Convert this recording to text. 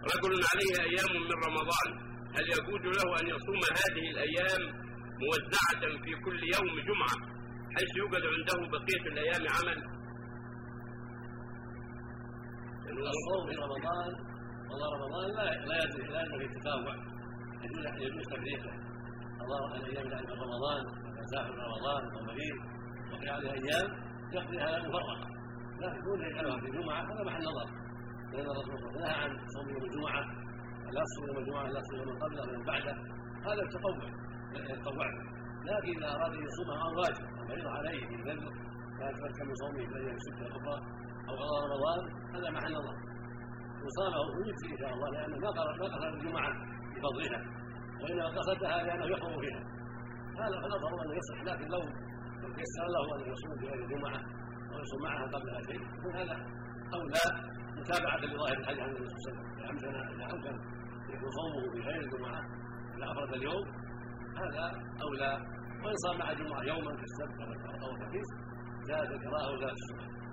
رجل عليه أيام من رمضان، هل يجوز له أن يصوم هذه الأيام موزعة في كل يوم جمعة حيث يوجد عنده بقية الأيام عمل؟ الصوم في رمضان قضاء رمضان لا يجوز التتابع، يجوز تفريقه. قضاء الأيام من رمضان مسافر رمضان أو مريض وفي هذه الأيام يقضيها مفرقة، لكن كون يجعلها في الجمعة هذا محل نظر، لأن الرسول صلى الله عليه وسلم نهى عن صوم يوم الجمعة، لا تصوم يوم الجمعة لا تصوم من قبله ومن بعده، هذا التطوع يتطوع. لكن إذا أراد أن يصومها عن واجب المريض عليه في النذر لا يتمكن من صومه في الأيام الستة الأخرى أو قضاء رمضان، هذا محل نظر. وصامه ويجزي إن شاء الله، لأنه ما قصد الجمعة بفضلها، وإنما قصدها لأنه يحرم فيها، هذا فالأظهر أنه يصح. لكن لو يسر له أن يصوم في غير الجمعة أو يصوم معها قبلها شيء يكون هذا أولى متابعة لظاهر الحديث عن النبي صلى الله عليه وسلم. إذا أمكن يكون صومه في غير الجمعة إذا أفرد اليوم هذا أولى، وإن صام مع الجمعة يوما في السبت أو الخميس جاءت الكراهة وجاءت السنة.